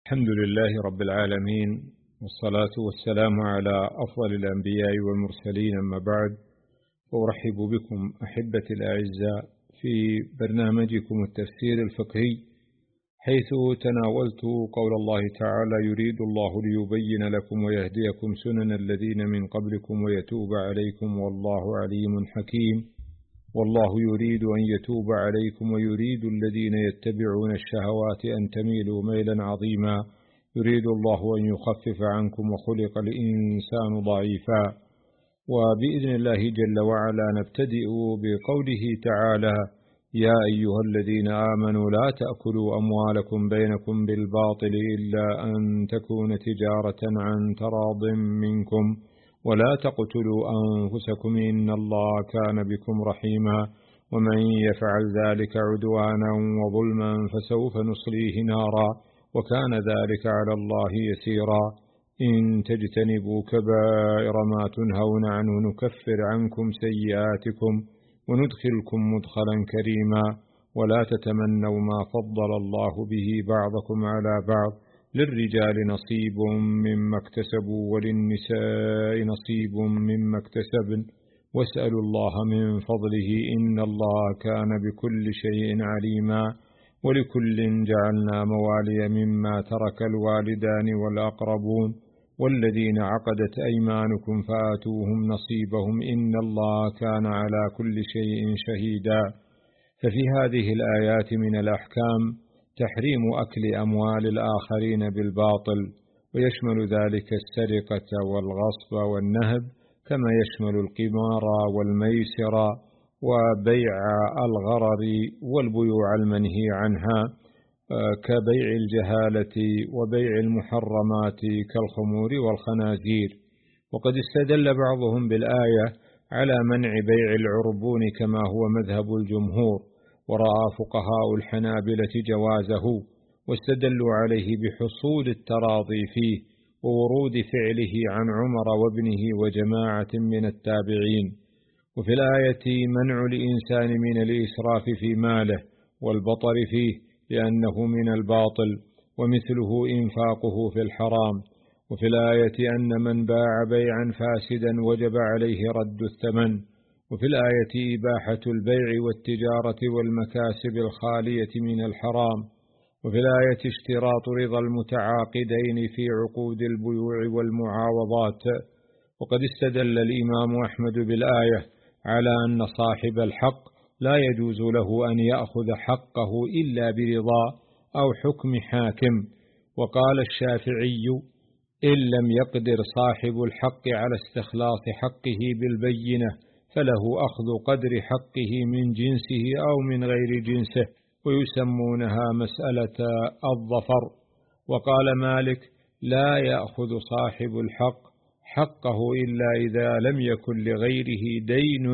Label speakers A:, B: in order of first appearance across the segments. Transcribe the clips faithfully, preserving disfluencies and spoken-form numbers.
A: الحمد لله رب العالمين، والصلاة والسلام على أفضل الأنبياء والمرسلين، أما بعد، أرحب بكم أحبتي الأعزاء في برنامجكم التفسير الفقهي، حيث تناولت قول الله تعالى: يريد الله ليبين لكم ويهديكم سنن الذين من قبلكم ويتوب عليكم والله عليم حكيم. والله يريد أن يتوب عليكم ويريد الذين يتبعون الشهوات أن تميلوا ميلا عظيما. يريد الله أن يخفف عنكم وخلق الإنسان ضعيفا. وبإذن الله جل وعلا نبتدئ بقوله تعالى: يا أيها الذين آمنوا لا تأكلوا أموالكم بينكم بالباطل إلا أن تكون تجارة عن تراض منكم ولا تقتلوا أنفسكم إن الله كان بكم رحيما. ومن يفعل ذلك عدوانا وظلما فسوف نصليه نارا وكان ذلك على الله يسيرا. إن تجتنبوا كبائر ما تنهون عنه نكفر عنكم سيئاتكم وندخلكم مدخلا كريما. ولا تتمنوا ما فضل الله به بعضكم على بعض، للرجال نصيب مما اكتسبوا وللنساء نصيب مما اكتسبن واسألوا الله من فضله إن الله كان بكل شيء عليما. ولكل جعلنا موالي مما ترك الوالدان والأقربون والذين عقدت أيمانكم فآتوهم نصيبهم إن الله كان على كل شيء شهيدا. ففي هذه الآيات من الأحكام تحريم أكل أموال الآخرين بالباطل، ويشمل ذلك السرقة والغصب والنهب، كما يشمل القمار والميسر وبيع الغرر والبيوع المنهي عنها كبيع الجهالة وبيع المحرمات كالخمور والخنازير. وقد استدل بعضهم بالآية على منع بيع العربون كما هو مذهب الجمهور، ورأى فقهاء الحنابلة جوازه، واستدلوا عليه بحصول التراضي فيه وورود فعله عن عمر وابنه وجماعة من التابعين. وفي الآية منع الإنسان من الإسراف في ماله والبطر فيه لأنه من الباطل، ومثله إنفاقه في الحرام. وفي الآية أن من باع بيعا فاسدا وجب عليه رد الثمن. وفي الآية إباحة البيع والتجارة والمكاسب الخالية من الحرام. وفي الآية اشتراط رضا المتعاقدين في عقود البيوع والمعاوضات. وقد استدل الإمام أحمد بالآية على أن صاحب الحق لا يجوز له أن يأخذ حقه إلا برضا أو حكم حاكم. وقال الشافعي: إن لم يقدر صاحب الحق على استخلاص حقه بالبينة فله أخذ قدر حقه من جنسه أو من غير جنسه، ويسمونها مسألة الظفر. وقال مالك: لا يأخذ صاحب الحق حقه إلا إذا لم يكن لغيره دين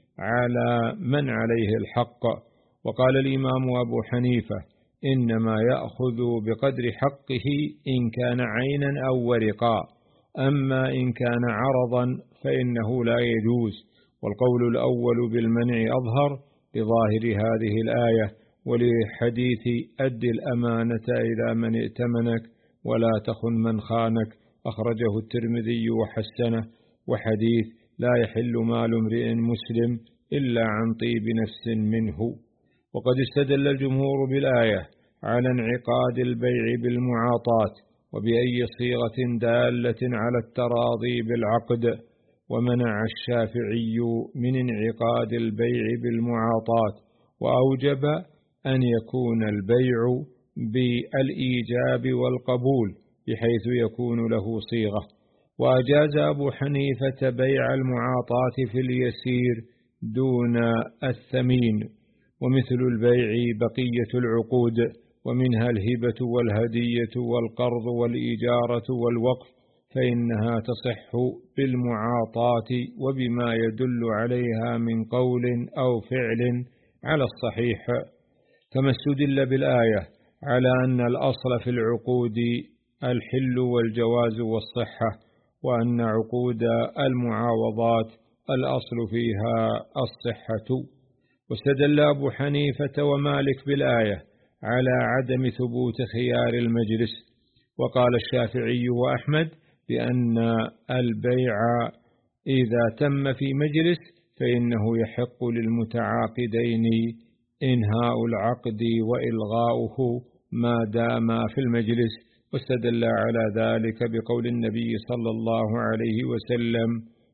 A: على من عليه الحق. وقال الإمام أبو حنيفة: إنما يأخذ بقدر حقه إن كان عينا أو ورقا، أما إن كان عرضا فإنه لا يجوز. والقول الأول بالمنع أظهر لظاهر هذه الآية ولحديث أد الأمانة إلى من ائتمنك ولا تخن من خانك، أخرجه الترمذي وحسنه. وحديث لا يحل مال امرئ مسلم إلا عن طيب نفس منه. وقد استدل الجمهور بالآية على انعقاد البيع بالمعاطاة وبأي صيغة دالة على التراضي بالعقد. ومنع الشافعي من انعقاد البيع بالمعاطاة، وأوجب أن يكون البيع بالإيجاب والقبول بحيث يكون له صيغة. وأجاز أبو حنيفة بيع المعاطاة في اليسير دون الثمين. ومثل البيع بقية العقود، ومنها الهبة والهدية والقرض والإجارة والوقف، فإنها تصح بالمعاطاة وبما يدل عليها من قول أو فعل على الصحيح. كما استدل بالآية على أن الأصل في العقود الحل والجواز والصحة، وأن عقود المعاوضات الأصل فيها الصحة. واستدل أبو حنيفة ومالك بالآية على عدم ثبوت خيار المجلس، وقال الشافعي وأحمد بأن البيع إذا تم في مجلس فإنه يحق للمتعاقدين إنهاء العقد وإلغاؤه ما دام في المجلس، واستدل على ذلك بقول النبي صلى الله عليه وسلم: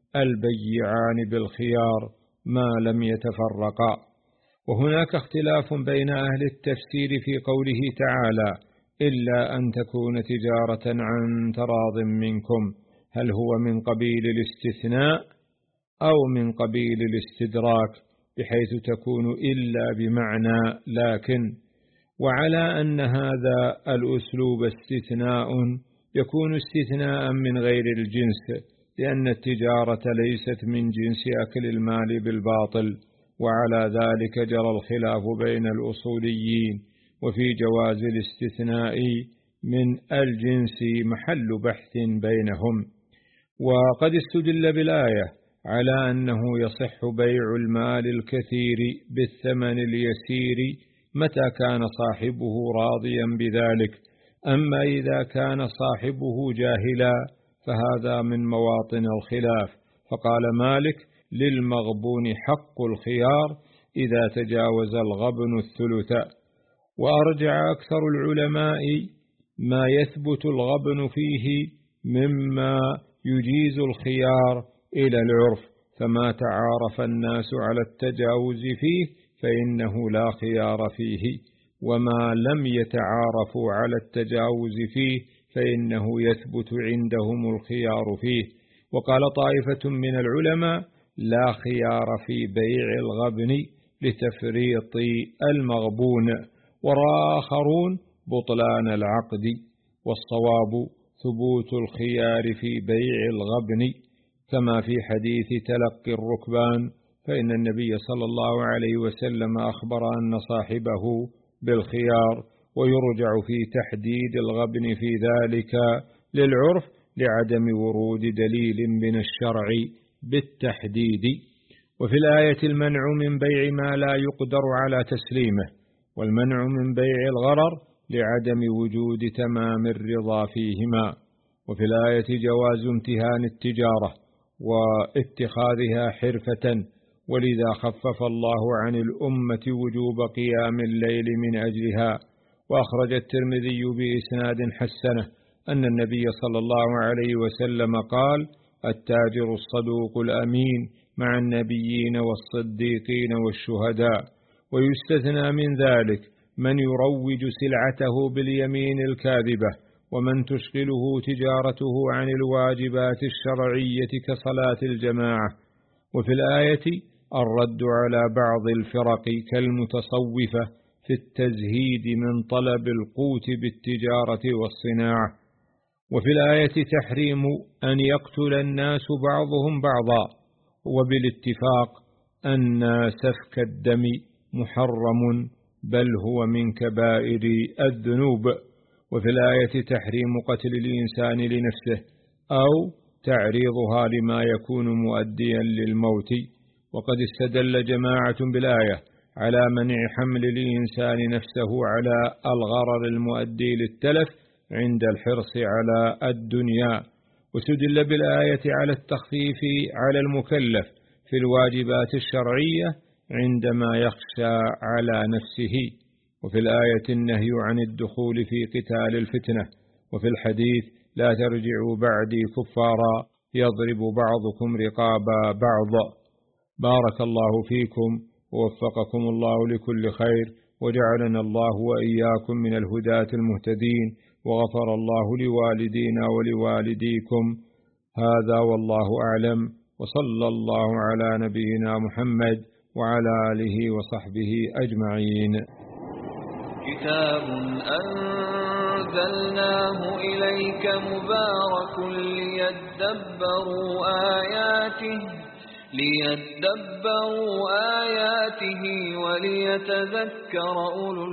A: البيعان بالخيار ما لم يتفرقا. وهناك اختلاف بين أهل التفسير في قوله تعالى: إلا أن تكون تجارة عن تراض منكم، هل هو من قبيل الاستثناء أو من قبيل الاستدراك، بحيث تكون إلا بمعنى لكن. وعلى أن هذا الأسلوب استثناء يكون استثناء من غير الجنس، لأن التجارة ليست من جنس أكل المال بالباطل، وعلى ذلك جرى الخلاف بين الأصوليين، وفي جواز الاستثناء من الجنس محل بحث بينهم. وقد استدل بالآية على أنه يصح بيع المال الكثير بالثمن اليسير متى كان صاحبه راضيا بذلك، أما إذا كان صاحبه جاهلا فهذا من مواطن الخلاف. فقال مالك: للمغبون حق الخيار إذا تجاوز الغبن الثلث. وأرجع أكثر العلماء ما يثبت الغبن فيه مما يجيز الخيار إلى العرف، فما تعارف الناس على التجاوز فيه فإنه لا خيار فيه، وما لم يتعارفوا على التجاوز فيه فإنه يثبت عندهم الخيار فيه. وقال طائفة من العلماء: لا خيار في بيع الغبن لتفريط المغبون، وآخرون بطلان العقد، والصواب ثبوت الخيار في بيع الغبن، كما في حديث تلقي الركبان، فإن النبي صلى الله عليه وسلم أخبر أن صاحبه بالخيار، ويرجع في تحديد الغبن في ذلك للعرف لعدم ورود دليل من الشرع بالتحديد. وفي الآية المنع من بيع ما لا يقدر على تسليمه، والمنع من بيع الغرر لعدم وجود تمام الرضا فيهما. وفي الآية جواز امتهان التجارة واتخاذها حرفة، ولذا خفف الله عن الأمة وجوب قيام الليل من أجلها. وأخرج الترمذي بإسناد حسنه أن النبي صلى الله عليه وسلم قال: التاجر الصدوق الأمين مع النبيين والصديقين والشهداء. ويستثنى من ذلك من يروج سلعته باليمين الكاذبة، ومن تشغله تجارته عن الواجبات الشرعية كصلاة الجماعة. وفي الآية الرد على بعض الفرق كالمتصوفة في التزهيد من طلب القوت بالتجارة والصناعة. وفي الآية تحريم أن يقتل الناس بعضهم بعضا، وبالاتفاق أن سفك الدم محرم بل هو من كبائر الذنوب. وفي الآية تحريم قتل الإنسان لنفسه أو تعريضها لما يكون مؤديا للموت. وقد استدل جماعة بالآية على منع حمل الإنسان نفسه على الغرر المؤدي للتلف عند الحرص على الدنيا. واستدل بالآية على التخفيف على المكلف في الواجبات الشرعية عندما يخشى على نفسه. وفي الآية النهي عن الدخول في قتال الفتنة. وفي الحديث: لا ترجعوا بعدي كفارا يضرب بعضكم رقاب بعض. بارك الله فيكم ووفقكم الله لكل خير، وجعلنا الله وإياكم من الهداة المهتدين، وغفر الله لوالدينا ولوالديكم. هذا والله أعلم، وصلى الله على نبينا محمد وعلى آله وصحبه أجمعين.
B: كتاب أنزلناه إليك مبارك ليدبروا آياته ليدبروا آياته وليتذكر أولو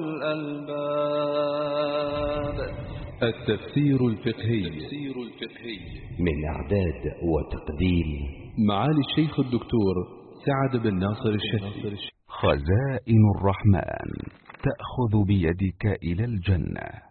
B: الألباب.
C: التفسير الفقهي
D: من إعداد وتقديم
C: معالي الشيخ الدكتور سعد بن ناصر الشهري.
D: خزائن الرحمن تأخذ بيدك إلى الجنة.